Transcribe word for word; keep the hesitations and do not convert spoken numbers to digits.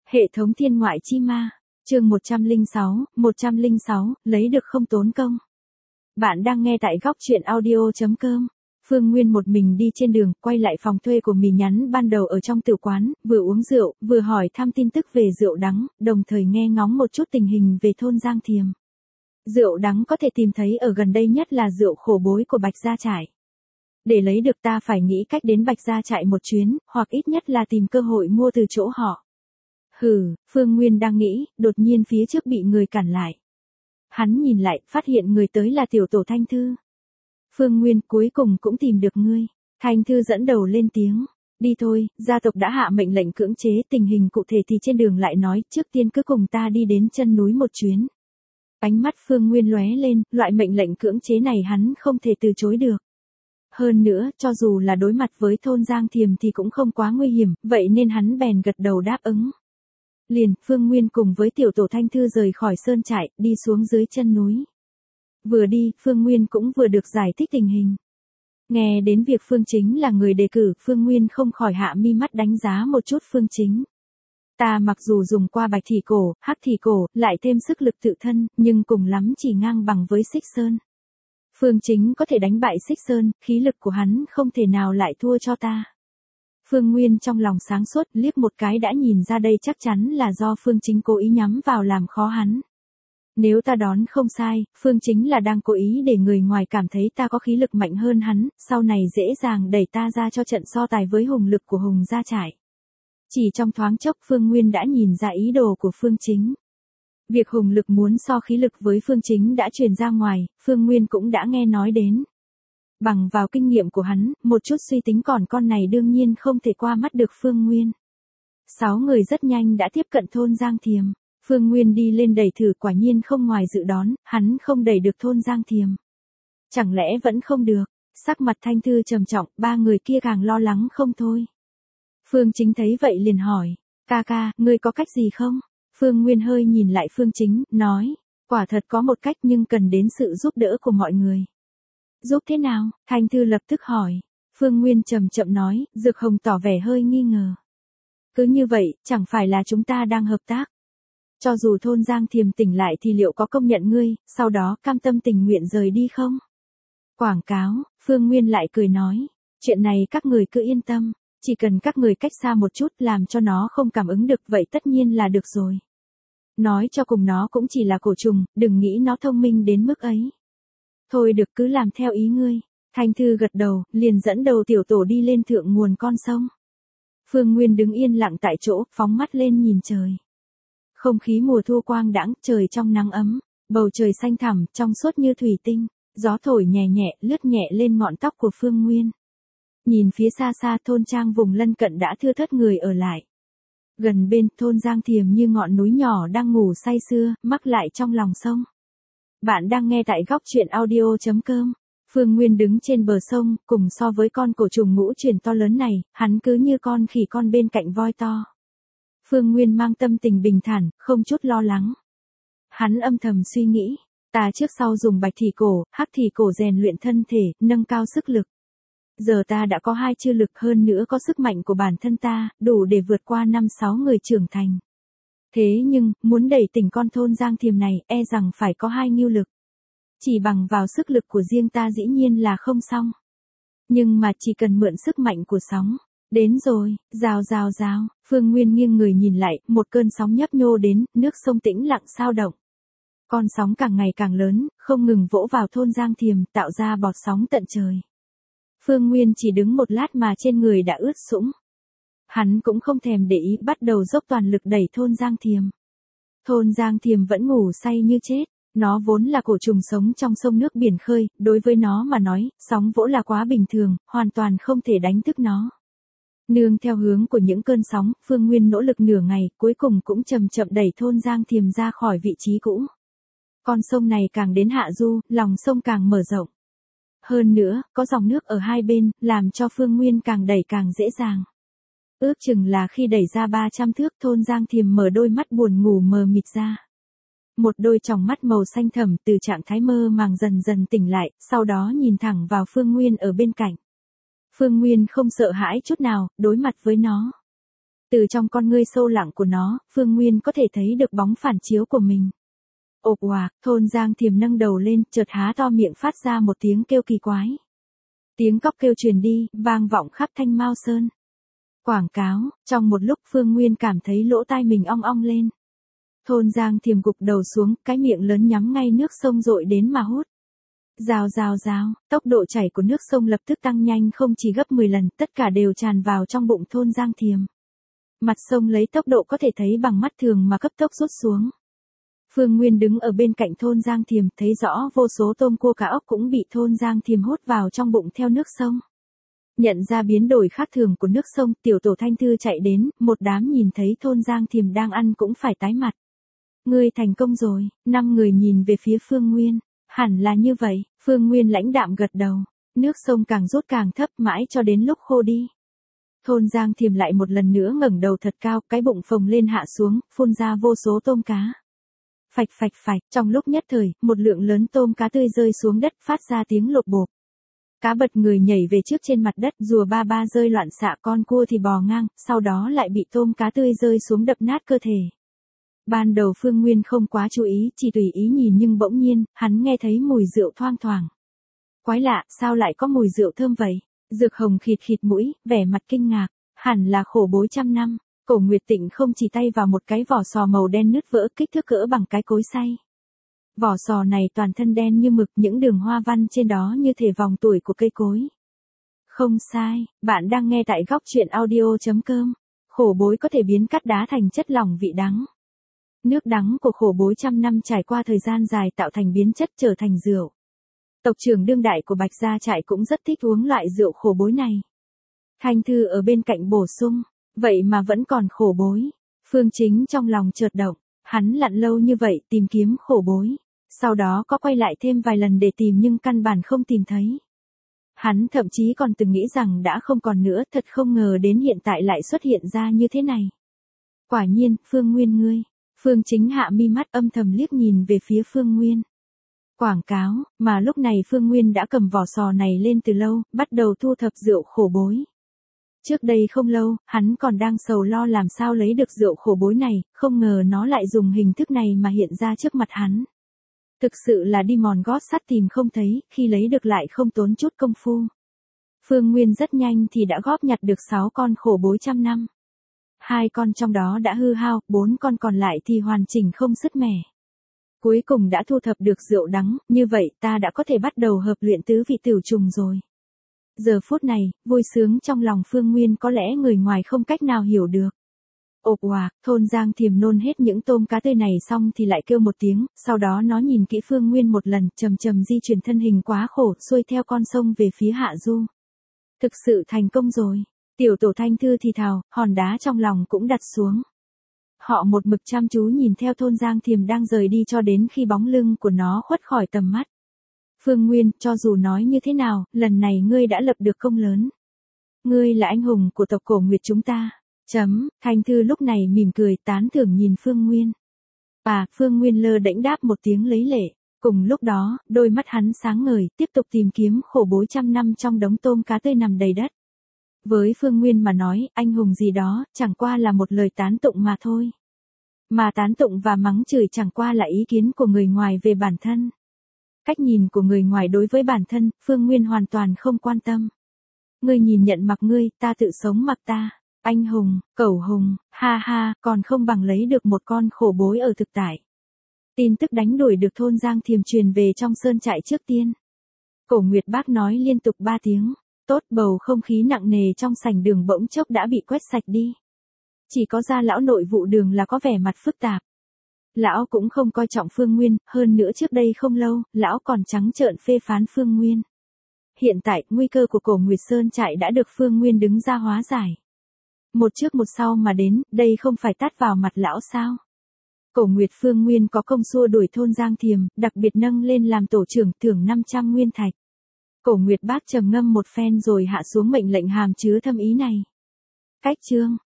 Hệ thống thiên ngoại chi ma, chương một trăm lẻ sáu, một trăm lẻ sáu, lấy được không tốn công. Bạn đang nghe tại góc truyện audio chấm com. Phương Nguyên một mình đi trên đường, quay lại phòng thuê của mì nhắn ban đầu ở trong tử quán, vừa uống rượu, vừa hỏi thăm tin tức về rượu đắng, đồng thời nghe ngóng một chút tình hình về thôn Giang Thiềm. Rượu đắng có thể tìm thấy ở gần đây nhất là rượu khổ bối của Bạch Gia Trại. Để lấy được ta phải nghĩ cách đến Bạch Gia Trại một chuyến, hoặc ít nhất là tìm cơ hội mua từ chỗ họ. Hừ, Phương Nguyên đang nghĩ, đột nhiên phía trước bị người cản lại. Hắn nhìn lại, phát hiện người tới là tiểu tổ Thanh Thư. Phương Nguyên, cuối cùng cũng tìm được ngươi. Thanh Thư dẫn đầu lên tiếng. Đi thôi, gia tộc đã hạ mệnh lệnh cưỡng chế, tình hình cụ thể thì trên đường lại nói, trước tiên cứ cùng ta đi đến chân núi một chuyến. Ánh mắt Phương Nguyên lóe lên, loại mệnh lệnh cưỡng chế này hắn không thể từ chối được. Hơn nữa, cho dù là đối mặt với thôn Giang Thiềm thì cũng không quá nguy hiểm, vậy nên hắn bèn gật đầu đáp ứng. Liền, Phương Nguyên cùng với tiểu tổ Thanh Thư rời khỏi sơn trại, đi xuống dưới chân núi. Vừa đi, Phương Nguyên cũng vừa được giải thích tình hình. Nghe đến việc Phương Chính là người đề cử, Phương Nguyên không khỏi hạ mi mắt đánh giá một chút Phương Chính. Ta mặc dù dùng qua bạch thị cổ, hắc thị cổ, lại thêm sức lực tự thân, nhưng cùng lắm chỉ ngang bằng với Xích Sơn. Phương Chính có thể đánh bại Xích Sơn, khí lực của hắn không thể nào lại thua cho ta. Phương Nguyên trong lòng sáng suốt, liếc một cái đã nhìn ra đây chắc chắn là do Phương Chính cố ý nhắm vào làm khó hắn. Nếu ta đoán không sai, Phương Chính là đang cố ý để người ngoài cảm thấy ta có khí lực mạnh hơn hắn, sau này dễ dàng đẩy ta ra cho trận so tài với hùng lực của Hùng Gia Trại. Chỉ trong thoáng chốc Phương Nguyên đã nhìn ra ý đồ của Phương Chính. Việc hùng lực muốn so khí lực với Phương Chính đã truyền ra ngoài, Phương Nguyên cũng đã nghe nói đến. Bằng vào kinh nghiệm của hắn, một chút suy tính còn con này đương nhiên không thể qua mắt được Phương Nguyên. Sáu người rất nhanh đã tiếp cận thôn Giang Thiềm. Phương Nguyên đi lên đẩy thử, quả nhiên không ngoài dự đoán, hắn không đẩy được thôn Giang Thiềm. Chẳng lẽ vẫn không được? Sắc mặt Thanh Thư trầm trọng, ba người kia càng lo lắng không thôi. Phương Chính thấy vậy liền hỏi, ca ca, ngươi có cách gì không? Phương Nguyên hơi nhìn lại Phương Chính, nói, quả thật có một cách nhưng cần đến sự giúp đỡ của mọi người. Giúp thế nào? Thanh Thư lập tức hỏi. Phương Nguyên chậm chậm nói, Dược Hồng tỏ vẻ hơi nghi ngờ. Cứ như vậy, chẳng phải là chúng ta đang hợp tác. Cho dù thôn Giang Thiềm tỉnh lại thì liệu có công nhận ngươi, sau đó cam tâm tình nguyện rời đi không? Quảng cáo, Phương Nguyên lại cười nói, chuyện này các người cứ yên tâm, chỉ cần các người cách xa một chút làm cho nó không cảm ứng được vậy tất nhiên là được rồi. Nói cho cùng nó cũng chỉ là cổ trùng, đừng nghĩ nó thông minh đến mức ấy. Thôi được, cứ làm theo ý ngươi. Thanh Thư gật đầu, liền dẫn đầu tiểu tổ đi lên thượng nguồn con sông. Phương Nguyên đứng yên lặng tại chỗ, phóng mắt lên nhìn trời. Không khí mùa thu quang đãng, trời trong nắng ấm, bầu trời xanh thẳm, trong suốt như thủy tinh, gió thổi nhẹ nhẹ, lướt nhẹ lên ngọn tóc của Phương Nguyên. Nhìn phía xa xa thôn trang vùng lân cận đã thưa thớt người ở lại. Gần bên, thôn Giang Thiềm như ngọn núi nhỏ đang ngủ say sưa, mắc lại trong lòng sông. Bạn đang nghe tại góc truyện audio chấm com. Phương Nguyên đứng trên bờ sông, cùng so với con cổ trùng ngũ chuyển to lớn này, hắn cứ như con khỉ con bên cạnh voi to. Phương Nguyên mang tâm tình bình thản, không chút lo lắng. Hắn âm thầm suy nghĩ, ta trước sau dùng bạch thị cổ, hắc thị cổ rèn luyện thân thể, nâng cao sức lực. Giờ ta đã có hai chư lực, hơn nữa có sức mạnh của bản thân ta, đủ để vượt qua năm sáu người trưởng thành. Thế nhưng, muốn đẩy tỉnh con thôn Giang Thiềm này, e rằng phải có hai ngưu lực. Chỉ bằng vào sức lực của riêng ta dĩ nhiên là không xong. Nhưng mà chỉ cần mượn sức mạnh của sóng. Đến rồi, rào rào rào, Phương Nguyên nghiêng người nhìn lại, một cơn sóng nhấp nhô đến, nước sông tĩnh lặng sao động. Con sóng càng ngày càng lớn, không ngừng vỗ vào thôn Giang Thiềm, tạo ra bọt sóng tận trời. Phương Nguyên chỉ đứng một lát mà trên người đã ướt sũng. Hắn cũng không thèm để ý, bắt đầu dốc toàn lực đẩy thôn Giang Thiềm. Thôn Giang Thiềm vẫn ngủ say như chết, nó vốn là cổ trùng sống trong sông nước biển khơi, đối với nó mà nói, sóng vỗ là quá bình thường, hoàn toàn không thể đánh thức nó. Nương theo hướng của những cơn sóng, Phương Nguyên nỗ lực nửa ngày, cuối cùng cũng chậm chậm đẩy thôn Giang Thiềm ra khỏi vị trí cũ. Con sông này càng đến hạ du, lòng sông càng mở rộng. Hơn nữa, có dòng nước ở hai bên, làm cho Phương Nguyên càng đẩy càng dễ dàng. Ước chừng là khi đẩy ra ba trăm thước, thôn Giang Thiềm mở đôi mắt buồn ngủ mờ mịt ra. Một đôi tròng mắt màu xanh thẳm từ trạng thái mơ màng dần dần tỉnh lại, sau đó nhìn thẳng vào Phương Nguyên ở bên cạnh. Phương Nguyên không sợ hãi chút nào, đối mặt với nó. Từ trong con ngươi sâu lặng của nó, Phương Nguyên có thể thấy được bóng phản chiếu của mình. Ộp oạc, Thôn Giang Thiềm nâng đầu lên, chợt há to miệng phát ra một tiếng kêu kỳ quái. Tiếng cóc kêu truyền đi, vang vọng khắp Thanh Mao Sơn. Quảng cáo, trong một lúc Phương Nguyên cảm thấy lỗ tai mình ong ong lên. Thôn Giang Thiềm gục đầu xuống, cái miệng lớn nhắm ngay nước sông dội đến mà hút. Rào rào rào, tốc độ chảy của nước sông lập tức tăng nhanh không chỉ gấp mười lần, tất cả đều tràn vào trong bụng Thôn Giang Thiềm. Mặt sông lấy tốc độ có thể thấy bằng mắt thường mà cấp tốc rút xuống. Phương Nguyên đứng ở bên cạnh Thôn Giang Thiềm, thấy rõ vô số tôm cua cá ốc cũng bị Thôn Giang Thiềm hút vào trong bụng theo nước sông. Nhận ra biến đổi khác thường của nước sông, tiểu tổ Thanh Thư chạy đến, một đám nhìn thấy Thôn Giang Thiềm đang ăn cũng phải tái mặt. Ngươi thành công rồi, năm người nhìn về phía Phương Nguyên. Hẳn là như vậy, Phương Nguyên lãnh đạm gật đầu. Nước sông càng rút càng thấp mãi cho đến lúc khô đi. Thôn Giang Thiềm lại một lần nữa ngẩng đầu thật cao, cái bụng phồng lên hạ xuống, phun ra vô số tôm cá. Phạch phạch phạch, trong lúc nhất thời, một lượng lớn tôm cá tươi rơi xuống đất phát ra tiếng lột bộp. Cá bật người nhảy về trước trên mặt đất, rùa ba ba rơi loạn xạ, con cua thì bò ngang, sau đó lại bị tôm cá tươi rơi xuống đập nát cơ thể. Ban đầu Phương Nguyên không quá chú ý, chỉ tùy ý nhìn nhưng bỗng nhiên, hắn nghe thấy mùi rượu thoang thoảng. Quái lạ, sao lại có mùi rượu thơm vậy? Dược Hồng khịt khịt mũi, vẻ mặt kinh ngạc, hẳn là khổ bối trăm năm. Cổ Nguyệt Tịnh không chỉ tay vào một cái vỏ sò màu đen nứt vỡ kích thước cỡ bằng cái cối xay. Vỏ sò này toàn thân đen như mực, những đường hoa văn trên đó như thể vòng tuổi của cây cối. Không sai, bạn đang nghe tại góc truyện audio chấm com. Khổ bối có thể biến cát đá thành chất lỏng vị đắng. Nước đắng của khổ bối trăm năm trải qua thời gian dài tạo thành biến chất trở thành rượu. Tộc trưởng đương đại của Bạch Gia Trại cũng rất thích uống loại rượu khổ bối này. Thanh Thư ở bên cạnh bổ sung, vậy mà vẫn còn khổ bối. Phương Chính trong lòng chợt động, hắn lặn lâu như vậy tìm kiếm khổ bối. Sau đó có quay lại thêm vài lần để tìm nhưng căn bản không tìm thấy. Hắn thậm chí còn từng nghĩ rằng đã không còn nữa, thật không ngờ đến hiện tại lại xuất hiện ra như thế này. Quả nhiên, Phương Nguyên ngươi. Phương Chính hạ mi mắt âm thầm liếc nhìn về phía Phương Nguyên. Quảng cáo, mà lúc này Phương Nguyên đã cầm vỏ sò này lên từ lâu, bắt đầu thu thập rượu khổ bối. Trước đây không lâu, hắn còn đang sầu lo làm sao lấy được rượu khổ bối này, không ngờ nó lại dùng hình thức này mà hiện ra trước mặt hắn. Thực sự là đi mòn gót sắt tìm không thấy, khi lấy được lại không tốn chút công phu. Phương Nguyên rất nhanh thì đã góp nhặt được sáu con khổ bối trăm năm. Hai con trong đó đã hư hao, bốn con còn lại thì hoàn chỉnh không sứt mẻ. Cuối cùng đã thu thập được rượu đắng, như vậy ta đã có thể bắt đầu hợp luyện tứ vị tửu trùng rồi. Giờ phút này, vui sướng trong lòng Phương Nguyên có lẽ người ngoài không cách nào hiểu được. Ộp oạc, Thôn Giang Thiềm nôn hết những tôm cá tươi này xong thì lại kêu một tiếng, sau đó nó nhìn kỹ Phương Nguyên một lần, chầm chầm di chuyển thân hình quá khổ, xuôi theo con sông về phía hạ du. Thực sự thành công rồi. Tiểu tổ Thanh Thư thì thào, hòn đá trong lòng cũng đặt xuống. Họ một mực chăm chú nhìn theo Thôn Giang Thiềm đang rời đi cho đến khi bóng lưng của nó khuất khỏi tầm mắt. Phương Nguyên, cho dù nói như thế nào, lần này ngươi đã lập được công lớn. Ngươi là anh hùng của tộc Cổ Nguyệt chúng ta. Chấm, Thanh Thư lúc này mỉm cười tán thưởng nhìn Phương Nguyên. À, Phương Nguyên lơ đễnh đáp một tiếng lấy lệ. Cùng lúc đó, đôi mắt hắn sáng ngời, tiếp tục tìm kiếm khổ bối trăm năm trong đống tôm cá tươi nằm đầy đất. Với Phương Nguyên mà nói, anh hùng gì đó, chẳng qua là một lời tán tụng mà thôi. Mà tán tụng và mắng chửi chẳng qua là ý kiến của người ngoài về bản thân. Cách nhìn của người ngoài đối với bản thân, Phương Nguyên hoàn toàn không quan tâm. Ngươi nhìn nhận mặc ngươi, ta tự sống mặc ta. Anh hùng, cẩu hùng, ha ha, còn không bằng lấy được một con khổ bối ở thực tại. Tin tức đánh đuổi được Thôn Giang Thiềm truyền về trong sơn trại trước tiên. Cổ Nguyệt Bác nói liên tục ba tiếng. Tốt, bầu không khí nặng nề trong sảnh đường bỗng chốc đã bị quét sạch đi. Chỉ có Gia lão nội vụ Đường là có vẻ mặt phức tạp. Lão cũng không coi trọng Phương Nguyên, hơn nữa trước đây không lâu, lão còn trắng trợn phê phán Phương Nguyên. Hiện tại, nguy cơ của Cổ Nguyệt Sơn trại đã được Phương Nguyên đứng ra hóa giải. Một trước một sau mà đến, đây không phải tát vào mặt lão sao? Cổ Nguyệt Phương Nguyên có công xua đuổi Thôn Giang Thiềm, đặc biệt nâng lên làm tổ trưởng, thưởng năm trăm nguyên thạch. Cổ Nguyệt Bác trầm ngâm một phen rồi hạ xuống mệnh lệnh hàm chứa thâm ý này. Cách chương